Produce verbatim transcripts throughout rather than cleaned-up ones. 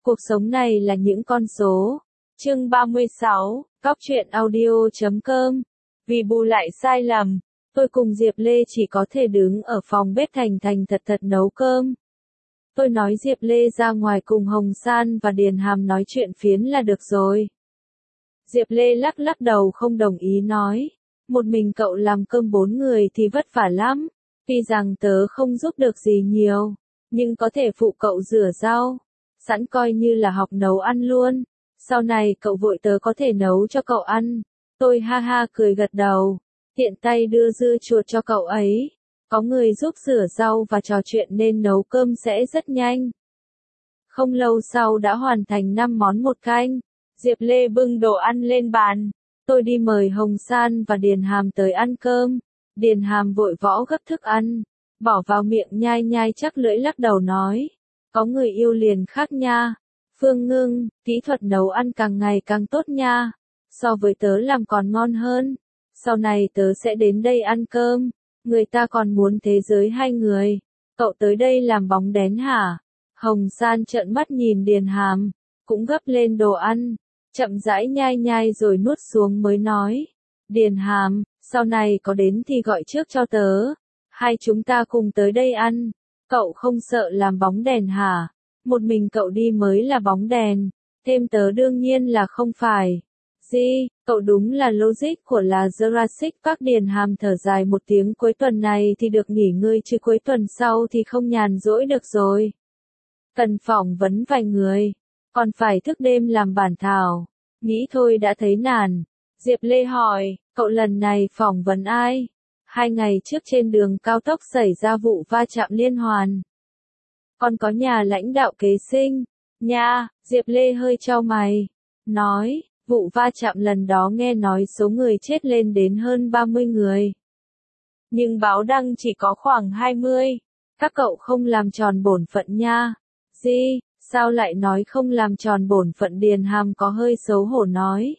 Cuộc sống này là những con số. Chương ba mươi sáu, Góc truyện audio.com. Vì bù lại sai lầm, tôi cùng Diệp Lê chỉ có thể đứng ở phòng bếp thành thành thật thật nấu cơm. Tôi nói Diệp Lê ra ngoài cùng Hồng San và Điền Hàm nói chuyện phiếm là được rồi. Diệp Lê lắc lắc đầu không đồng ý nói, một mình cậu làm cơm bốn người thì vất vả lắm, tuy rằng tớ không giúp được gì nhiều, nhưng có thể phụ cậu rửa rau, sẵn coi như là học nấu ăn luôn, sau này cậu vội tớ có thể nấu cho cậu ăn. Tôi ha ha cười gật đầu, tiện tay đưa dưa chuột cho cậu ấy, có người giúp rửa rau và trò chuyện nên nấu cơm sẽ rất nhanh. Không lâu sau đã hoàn thành năm món một canh. Diệp Lê bưng đồ ăn lên bàn, tôi đi mời Hồng San và Điền Hàm tới ăn cơm. Điền Hàm vội võ gấp thức ăn, bỏ vào miệng nhai nhai chắc lưỡi lắc đầu nói, có người yêu liền khác nha. Phương Ngưng, kỹ thuật nấu ăn càng ngày càng tốt nha, so với tớ làm còn ngon hơn. Sau này tớ sẽ đến đây ăn cơm, người ta còn muốn thế giới hai người. Cậu tới đây làm bóng đèn hả? Hồng San trợn mắt nhìn Điền Hàm, cũng gấp lên đồ ăn, chậm rãi nhai nhai rồi nuốt xuống mới nói, Điền Hàm, sau này có đến thì gọi trước cho tớ, hai chúng ta cùng tới đây ăn. Cậu không sợ làm bóng đèn hả? Một mình cậu đi mới là bóng đèn, thêm tớ đương nhiên là không phải. Gì, cậu đúng là logic của là Jurassic Park. Điền Hàm thở dài một tiếng, cuối tuần này thì được nghỉ ngơi chứ cuối tuần sau thì không nhàn rỗi được rồi. Cần phỏng vấn vài người, còn phải thức đêm làm bản thảo, nghĩ thôi đã thấy nản. Diệp Lê hỏi, cậu lần này phỏng vấn ai? Hai ngày trước trên đường cao tốc xảy ra vụ va chạm liên hoàn. Còn có nhà lãnh đạo kế sinh, nha. Diệp Lê hơi chau mày, nói, vụ va chạm lần đó nghe nói số người chết lên đến hơn ba mươi người. Nhưng báo đăng chỉ có khoảng hai mươi, các cậu không làm tròn bổn phận nha. Gì, sao lại nói không làm tròn bổn phận? Điền Hàm có hơi xấu hổ nói.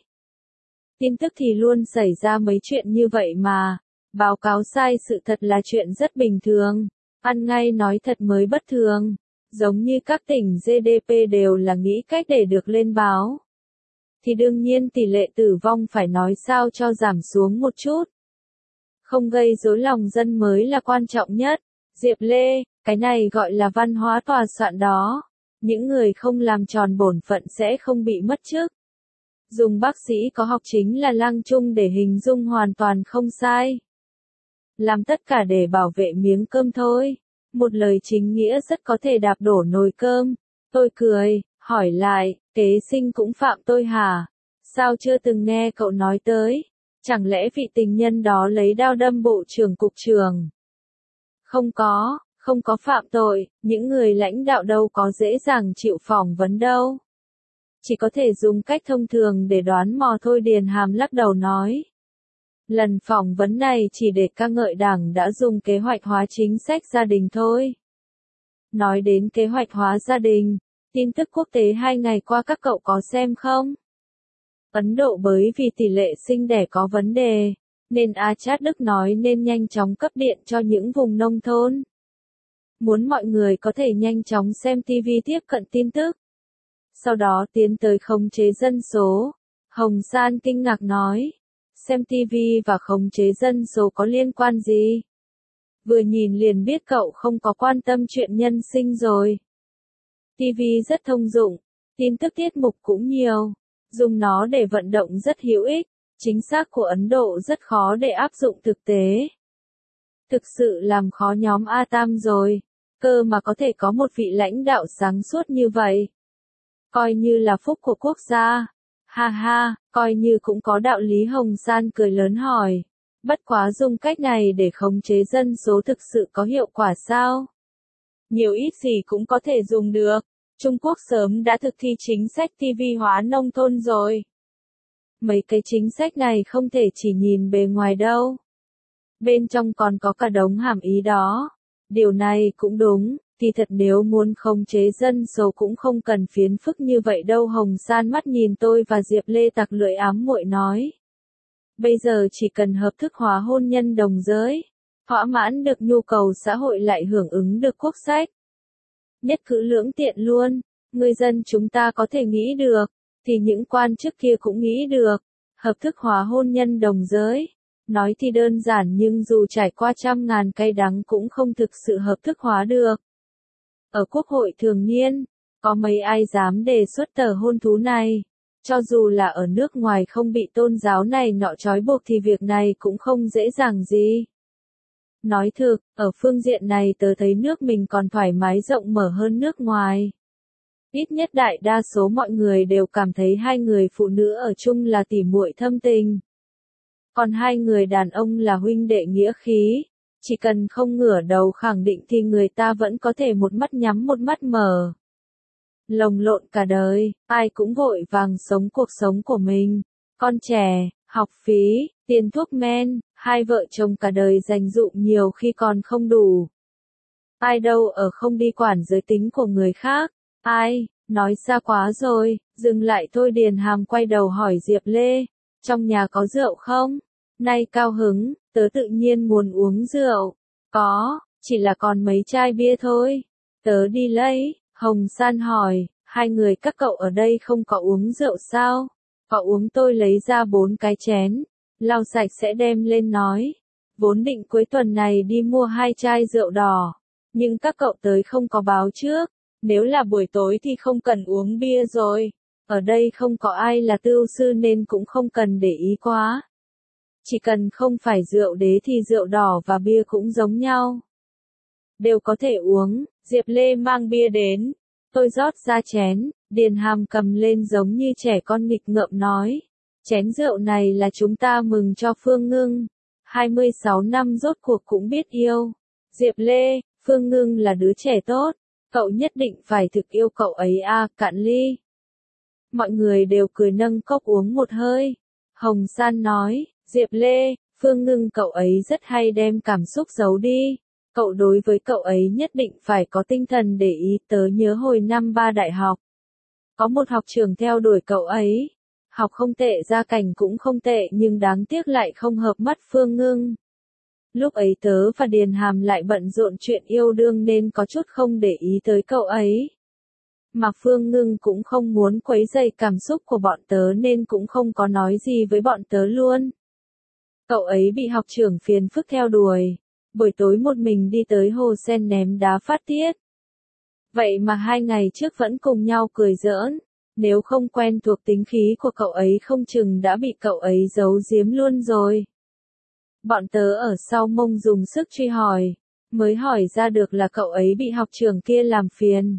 Tin tức thì luôn xảy ra mấy chuyện như vậy mà, báo cáo sai sự thật là chuyện rất bình thường, ăn ngay nói thật mới bất thường, giống như các tỉnh giê đê pê đều là nghĩ cách để được lên báo. Thì đương nhiên tỷ lệ tử vong phải nói sao cho giảm xuống một chút. Không gây rối lòng dân mới là quan trọng nhất. Diệp Lê, cái này gọi là văn hóa tòa soạn đó. Những người không làm tròn bổn phận sẽ không bị mất chức. Dùng bác sĩ có học chính là lang trung để hình dung hoàn toàn không sai. Làm tất cả để bảo vệ miếng cơm thôi. Một lời chính nghĩa rất có thể đạp đổ nồi cơm. Tôi cười, hỏi lại, kế sinh cũng phạm tôi hả? Sao chưa từng nghe cậu nói tới? Chẳng lẽ vị tình nhân đó lấy đao đâm bộ trưởng cục trưởng? Không có, không có phạm tội, những người lãnh đạo đâu có dễ dàng chịu phỏng vấn đâu. Chỉ có thể dùng cách thông thường để đoán mò thôi. Điền Hàm lắc đầu nói. Lần phỏng vấn này chỉ để ca ngợi Đảng đã dùng kế hoạch hóa chính sách gia đình thôi. Nói đến kế hoạch hóa gia đình, tin tức quốc tế hai ngày qua các cậu có xem không? Ấn Độ bởi vì tỷ lệ sinh đẻ có vấn đề, nên Achad Đức nói nên nhanh chóng cấp điện cho những vùng nông thôn. Muốn mọi người có thể nhanh chóng xem ti vi tiếp cận tin tức. Sau đó tiến tới khống chế dân số. Hồng San kinh ngạc nói, xem ti vi và khống chế dân số có liên quan gì? Vừa nhìn liền biết cậu không có quan tâm chuyện nhân sinh rồi. ti vi rất thông dụng, tin tức tiết mục cũng nhiều, dùng nó để vận động rất hữu ích, chính xác của Ấn Độ rất khó để áp dụng thực tế. Thực sự làm khó nhóm A Tam rồi, cơ mà có thể có một vị lãnh đạo sáng suốt như vậy. Coi như là phúc của quốc gia. Ha ha, coi như cũng có đạo lý. Hồng San cười lớn hỏi. Bất quá dùng cách này để khống chế dân số thực sự có hiệu quả sao? Nhiều ít gì cũng có thể dùng được. Trung Quốc sớm đã thực thi chính sách ti vi hóa nông thôn rồi. Mấy cái chính sách này không thể chỉ nhìn bề ngoài đâu. Bên trong còn có cả đống hàm ý đó. Điều này cũng đúng. Thì thật nếu muốn khống chế dân số cũng không cần phiền phức như vậy đâu. Hồng San mắt nhìn tôi và Diệp Lê tặc lưỡi ám muội nói. Bây giờ chỉ cần hợp thức hóa hôn nhân đồng giới, thỏa mãn được nhu cầu xã hội lại hưởng ứng được quốc sách. Nhất cử lưỡng tiện luôn, người dân chúng ta có thể nghĩ được, thì những quan chức kia cũng nghĩ được. Hợp thức hóa hôn nhân đồng giới. Nói thì đơn giản nhưng dù trải qua trăm ngàn cay đắng cũng không thực sự hợp thức hóa được. Ở quốc hội thường niên, có mấy ai dám đề xuất tờ hôn thú này. Cho dù là ở nước ngoài không bị tôn giáo này nọ trói buộc thì việc này cũng không dễ dàng gì. Nói thực, ở phương diện này tớ thấy nước mình còn thoải mái rộng mở hơn nước ngoài. Ít nhất đại đa số mọi người đều cảm thấy hai người phụ nữ ở chung là tỉ muội thâm tình. Còn hai người đàn ông là huynh đệ nghĩa khí. Chỉ cần không ngửa đầu khẳng định thì người ta vẫn có thể một mắt nhắm một mắt mở. Lồng lộn cả đời, ai cũng vội vàng sống cuộc sống của mình. Con trẻ, học phí, tiền thuốc men, hai vợ chồng cả đời dành dụm nhiều khi còn không đủ. Ai đâu ở không đi quản giới tính của người khác. Ai, nói xa quá rồi, dừng lại thôi. Điền Hàm quay đầu hỏi Diệp Lê, trong nhà có rượu không? Nay cao hứng, tớ tự nhiên muốn uống rượu. Có, chỉ là còn mấy chai bia thôi. Tớ đi lấy. Hồng San hỏi, hai người các cậu ở đây không có uống rượu sao? Có uống. Tôi lấy ra bốn cái chén, lau sạch sẽ đem lên nói. Vốn định cuối tuần này đi mua hai chai rượu đỏ, nhưng các cậu tới không có báo trước. Nếu là buổi tối thì không cần uống bia rồi. Ở đây không có ai là tưu sư nên cũng không cần để ý quá. Chỉ cần không phải rượu đế thì rượu đỏ và bia cũng giống nhau. Đều có thể uống. Diệp Lê mang bia đến. Tôi rót ra chén. Điền Hàm cầm lên giống như trẻ con nghịch ngợm nói. Chén rượu này là chúng ta mừng cho Phương Ngưng. hai mươi sáu năm rốt cuộc cũng biết yêu. Diệp Lê, Phương Ngưng là đứa trẻ tốt. Cậu nhất định phải thực yêu cậu ấy à, cạn ly. Mọi người đều cười nâng cốc uống một hơi. Hồng San nói, Diệp Lê, Phương Ngưng cậu ấy rất hay đem cảm xúc giấu đi. Cậu đối với cậu ấy nhất định phải có tinh thần để ý. Tớ nhớ hồi năm ba đại học. Có một học trưởng theo đuổi cậu ấy. Học không tệ, gia cảnh cũng không tệ nhưng đáng tiếc lại không hợp mắt Phương Ngưng. Lúc ấy tớ và Điền Hàm lại bận rộn chuyện yêu đương nên có chút không để ý tới cậu ấy. Mà Phương Ngưng cũng không muốn quấy rầy cảm xúc của bọn tớ nên cũng không có nói gì với bọn tớ luôn. Cậu ấy bị học trưởng phiền phức theo đuổi. Buổi tối một mình đi tới hồ sen ném đá phát tiết. Vậy mà hai ngày trước vẫn cùng nhau cười giỡn. Nếu không quen thuộc tính khí của cậu ấy không chừng đã bị cậu ấy giấu giếm luôn rồi. Bọn tớ ở sau mông dùng sức truy hỏi. Mới hỏi ra được là cậu ấy bị học trưởng kia làm phiền.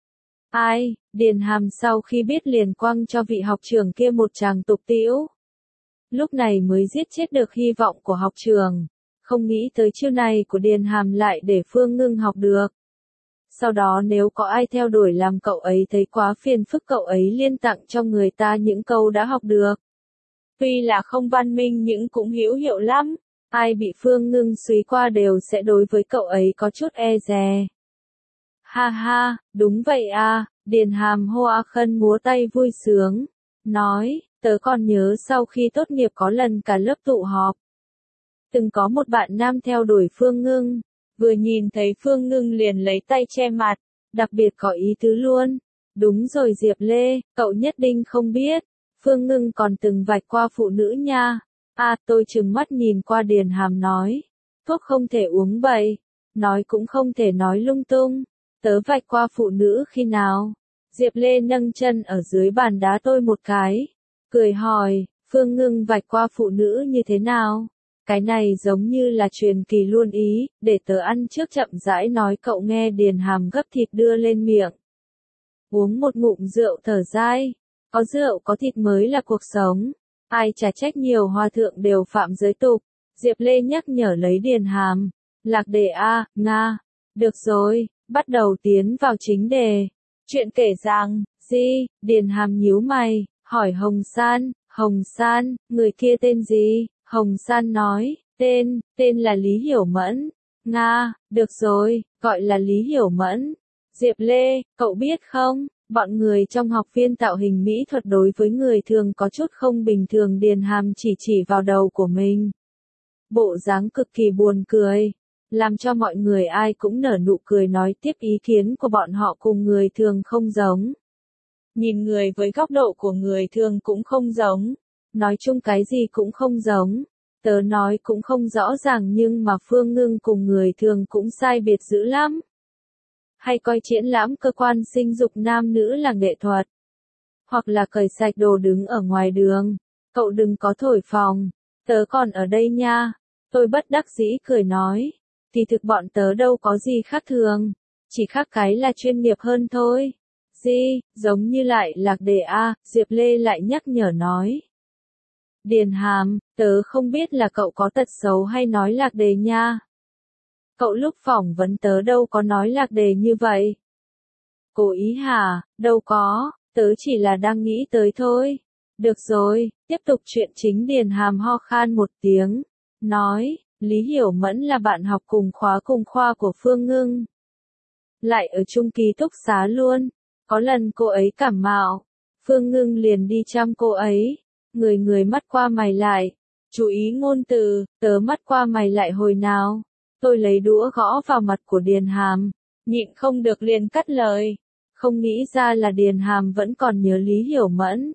Ai, Điền Hàm sau khi biết liền quăng cho vị học trưởng kia một tràng tục tĩu. Lúc này mới giết chết được hy vọng của học trưởng. Không nghĩ tới chiêu này của Điền Hàm lại để Phương Ngưng học được. Sau đó nếu có ai theo đuổi làm cậu ấy thấy quá phiền phức cậu ấy liên tặng cho người ta những câu đã học được. Tuy là không văn minh nhưng cũng hữu hiệu lắm. Ai bị Phương Ngưng suý qua đều sẽ đối với cậu ấy có chút e dè. Ha ha, đúng vậy à, Điền Hàm hoa khân múa tay vui sướng. Nói, tớ còn nhớ sau khi tốt nghiệp có lần cả lớp tụ họp. Từng có một bạn nam theo đuổi Phương Ngưng. Vừa nhìn thấy Phương Ngưng liền lấy tay che mặt. Đặc biệt có ý tứ luôn. Đúng rồi Diệp Lê, cậu nhất định không biết. Phương Ngưng còn từng vạch qua phụ nữ nha. À, tôi trừng mắt nhìn qua Điền Hàm nói. Thuốc không thể uống bậy. Nói cũng không thể nói lung tung. Tớ vạch qua phụ nữ khi nào? Diệp Lê nâng chân ở dưới bàn đá tôi một cái. Cười hỏi, Phương Ngưng vạch qua phụ nữ như thế nào? Cái này giống như là truyền kỳ luôn ý, để tớ ăn trước chậm rãi nói cậu nghe. Điền Hàm gấp thịt đưa lên miệng. Uống một ngụm rượu thở dai. Có rượu có thịt mới là cuộc sống. Ai chả trách nhiều hòa thượng đều phạm giới tục. Diệp Lê nhắc nhở lấy Điền Hàm. Lạc đề A, Nga. Được rồi, bắt đầu tiến vào chính đề. Chuyện kể rằng, gì, Điền Hàm nhíu mày, hỏi Hồng San. Hồng San, người kia tên gì? Hồng San nói, tên, tên là Lý Hiểu Mẫn. Nga, được rồi, gọi là Lý Hiểu Mẫn. Diệp Lê, cậu biết không, bọn người trong học viên tạo hình mỹ thuật đối với người thường có chút không bình thường. Điền Hàm chỉ chỉ vào đầu của mình. Bộ dáng cực kỳ buồn cười, làm cho mọi người ai cũng nở nụ cười nói tiếp ý kiến của bọn họ cùng người thường không giống. Nhìn người với góc độ của người thường cũng không giống. Nói chung cái gì cũng không giống. Tớ nói cũng không rõ ràng nhưng mà Phương Ngưng cùng người thường cũng sai biệt dữ lắm. Hay coi triển lãm cơ quan sinh dục nam nữ là nghệ thuật. Hoặc là cởi sạch đồ đứng ở ngoài đường. Cậu đừng có thổi phồng. Tớ còn ở đây nha. Tôi bất đắc dĩ cười nói. Thì thực bọn tớ đâu có gì khác thường. Chỉ khác cái là chuyên nghiệp hơn thôi. Gì, giống như lại lạc đề A, Diệp Lê lại nhắc nhở nói. Điền Hàm, tớ không biết là cậu có tật xấu hay nói lạc đề nha. Cậu lúc phỏng vấn tớ đâu có nói lạc đề như vậy. Cố ý hả, đâu có, tớ chỉ là đang nghĩ tới thôi. Được rồi, tiếp tục chuyện chính. Điền Hàm ho khan một tiếng, nói, Lý Hiểu Mẫn là bạn học cùng khóa cùng khoa của Phương Ngưng. Lại ở chung ký túc xá luôn, có lần cô ấy cảm mạo, Phương Ngưng liền đi chăm cô ấy, người người mắt qua mày lại, chú ý ngôn từ, tớ mắt qua mày lại hồi nào, tôi lấy đũa gõ vào mặt của Điền Hàm, nhịn không được liền cắt lời, không nghĩ ra là Điền Hàm vẫn còn nhớ Lý Hiểu Mẫn.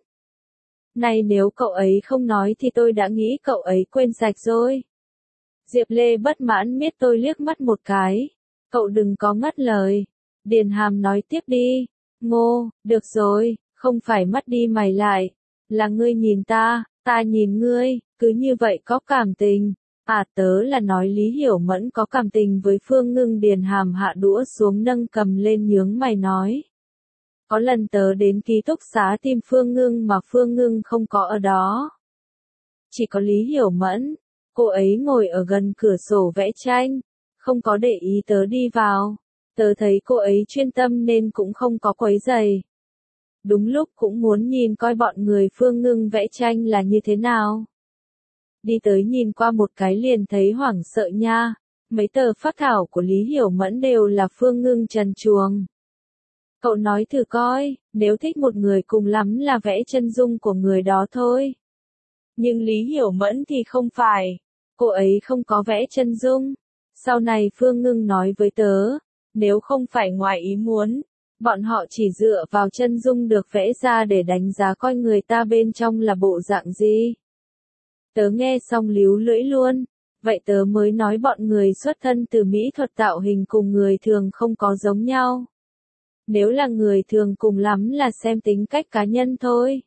Này nếu cậu ấy không nói thì tôi đã nghĩ cậu ấy quên sạch rồi. Diệp Lê bất mãn miết tôi liếc mắt một cái. Cậu đừng có ngắt lời. Điền Hàm nói tiếp đi. Ngô, được rồi, không phải mắt đi mày lại. Là ngươi nhìn ta, ta nhìn ngươi, cứ như vậy có cảm tình. À tớ là nói Lý Hiểu Mẫn có cảm tình với Phương Ngưng. Điền Hàm hạ đũa xuống nâng cầm lên nhướng mày nói. Có lần tớ đến ký túc xá tìm Phương Ngưng mà Phương Ngưng không có ở đó. Chỉ có Lý Hiểu Mẫn. Cô ấy ngồi ở gần cửa sổ vẽ tranh, không có để ý tớ đi vào. Tớ thấy cô ấy chuyên tâm nên cũng không có quấy rầy. Đúng lúc cũng muốn nhìn coi bọn người Phương Ngưng vẽ tranh là như thế nào. Đi tới nhìn qua một cái liền thấy hoảng sợ nha. Mấy tờ phác thảo của Lý Hiểu Mẫn đều là Phương Ngưng trần truồng. Cậu nói thử coi, nếu thích một người cùng lắm là vẽ chân dung của người đó thôi. Nhưng Lý Hiểu Mẫn thì không phải. Cô ấy không có vẽ chân dung. Sau này Phương Ngưng nói với tớ, nếu không phải ngoài ý muốn, bọn họ chỉ dựa vào chân dung được vẽ ra để đánh giá coi người ta bên trong là bộ dạng gì. Tớ nghe xong líu lưỡi luôn. Vậy tớ mới nói bọn người xuất thân từ mỹ thuật tạo hình cùng người thường không có giống nhau. Nếu là người thường cùng lắm là xem tính cách cá nhân thôi.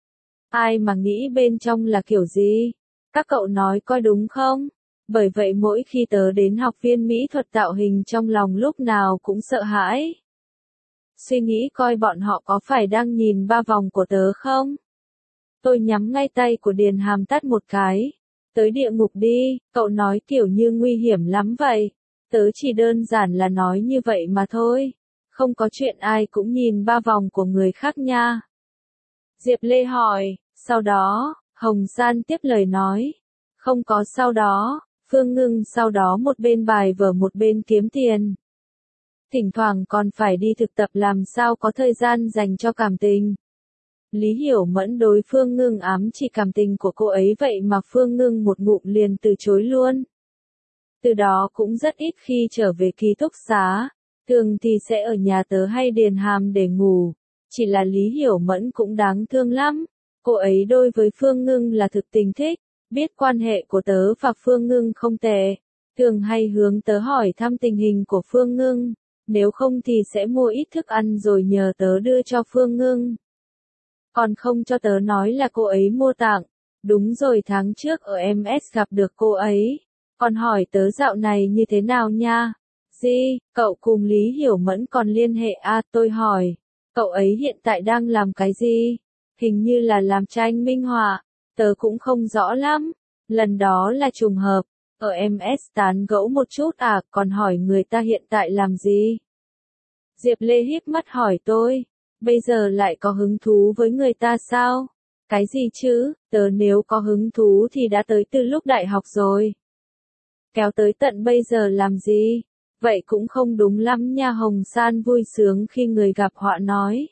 Ai mà nghĩ bên trong là kiểu gì? Các cậu nói coi đúng không? Bởi vậy mỗi khi tớ đến học viên mỹ thuật tạo hình trong lòng lúc nào cũng sợ hãi. Suy nghĩ coi bọn họ có phải đang nhìn ba vòng của tớ không? Tôi nhắm ngay tay của Điền Hàm tát một cái. Tới địa ngục đi, cậu nói kiểu như nguy hiểm lắm vậy. Tớ chỉ đơn giản là nói như vậy mà thôi. Không có chuyện ai cũng nhìn ba vòng của người khác nha. Diệp Lê hỏi, sau đó, Hồng San tiếp lời nói. Không có sau đó, Phương Ngưng sau đó một bên bài vở một bên kiếm tiền. Thỉnh thoảng còn phải đi thực tập làm sao có thời gian dành cho cảm tình. Lý Hiểu Mẫn đối Phương Ngưng ám chỉ cảm tình của cô ấy vậy mà Phương Ngưng một ngụm liền từ chối luôn. Từ đó cũng rất ít khi trở về ký túc xá, thường thì sẽ ở nhà tớ hay Điền Hàm để ngủ. Chỉ là Lý Hiểu Mẫn cũng đáng thương lắm. Cô ấy đối với Phương Ngưng là thực tình thích, biết quan hệ của tớ và Phương Ngưng không tệ. Thường hay hướng tớ hỏi thăm tình hình của Phương Ngưng, nếu không thì sẽ mua ít thức ăn rồi nhờ tớ đưa cho Phương Ngưng. Còn không cho tớ nói là cô ấy mua tặng. Đúng rồi tháng trước ở em ét gặp được cô ấy. Còn hỏi tớ dạo này như thế nào nha. Gì, cậu cùng Lý Hiểu Mẫn còn liên hệ à tôi hỏi. Cậu ấy hiện tại đang làm cái gì? Hình như là làm tranh minh họa. Tớ cũng không rõ lắm. Lần đó là trùng hợp. Ở em ét tán gẫu một chút à còn hỏi người ta hiện tại làm gì? Diệp Lê híp mắt hỏi tôi. Bây giờ lại có hứng thú với người ta sao? Cái gì chứ, tớ nếu có hứng thú thì đã tới từ lúc đại học rồi. Kéo tới tận bây giờ làm gì? Vậy cũng không đúng lắm nha. Hồng San vui sướng khi người gặp họa nói.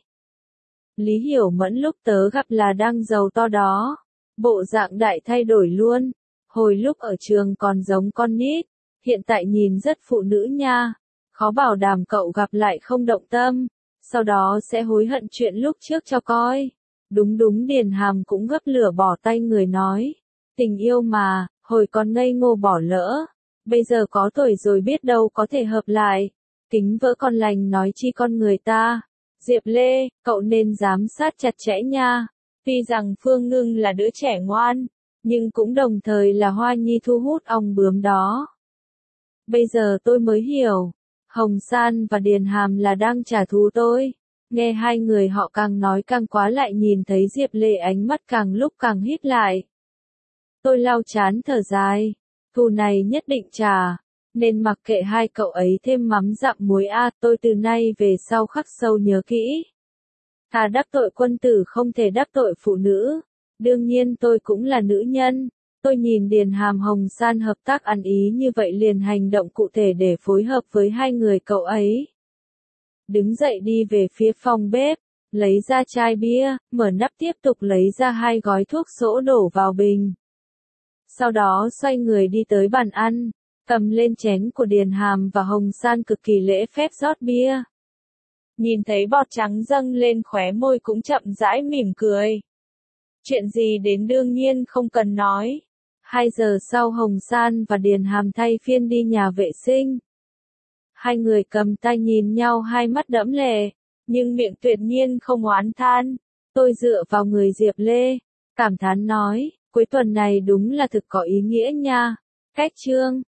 Lý Hiểu Mẫn lúc tớ gặp là đang giàu to đó. Bộ dạng đại thay đổi luôn. Hồi lúc ở trường còn giống con nít. Hiện tại nhìn rất phụ nữ nha. Khó bảo đảm cậu gặp lại không động tâm. sau đó sẽ hối hận chuyện lúc trước cho coi. Đúng đúng, Điền Hàm cũng gấp lửa bỏ tay người nói. Tình yêu mà, hồi còn ngây ngô bỏ lỡ. Bây giờ có tuổi rồi biết đâu có thể hợp lại. Kính vỡ con lành nói chi con người ta. Diệp Lê, cậu nên giám sát chặt chẽ nha. Tuy rằng Phương Ngưng là đứa trẻ ngoan, nhưng cũng đồng thời là hoa nhi thu hút ong bướm đó. Bây giờ tôi mới hiểu, Hồng San và Điền Hàm là đang trả thù tôi. Nghe hai người họ càng nói càng quá, lại nhìn thấy Diệp Lê ánh mắt càng lúc càng hít lại. Tôi lau chán thở dài, thù này nhất định trả, nên mặc kệ hai cậu ấy thêm mắm dặm muối a, tôi từ nay về sau khắc sâu nhớ kỹ. Thà đắc tội quân tử không thể đắc tội phụ nữ, đương nhiên tôi cũng là nữ nhân. Tôi nhìn Điền Hàm Hồng San hợp tác ăn ý như vậy liền hành động cụ thể để phối hợp với hai người cậu ấy. Đứng dậy đi về phía phòng bếp, lấy ra chai bia, mở nắp tiếp tục lấy ra hai gói thuốc sỗ đổ vào bình. Sau đó xoay người đi tới bàn ăn, cầm lên chén của Điền Hàm và Hồng San cực kỳ lễ phép rót bia. Nhìn thấy bọt trắng dâng lên khóe môi cũng chậm rãi mỉm cười. Chuyện gì đến đương nhiên không cần nói. Hai giờ sau Hồng San và Điền Hàm thay phiên đi nhà vệ sinh. Hai người cầm tay nhìn nhau, hai mắt đẫm lệ, nhưng miệng tuyệt nhiên không oán than. Tôi dựa vào người Diệp Lê, cảm thán nói, cuối tuần này đúng là thực có ý nghĩa nha. Cách chương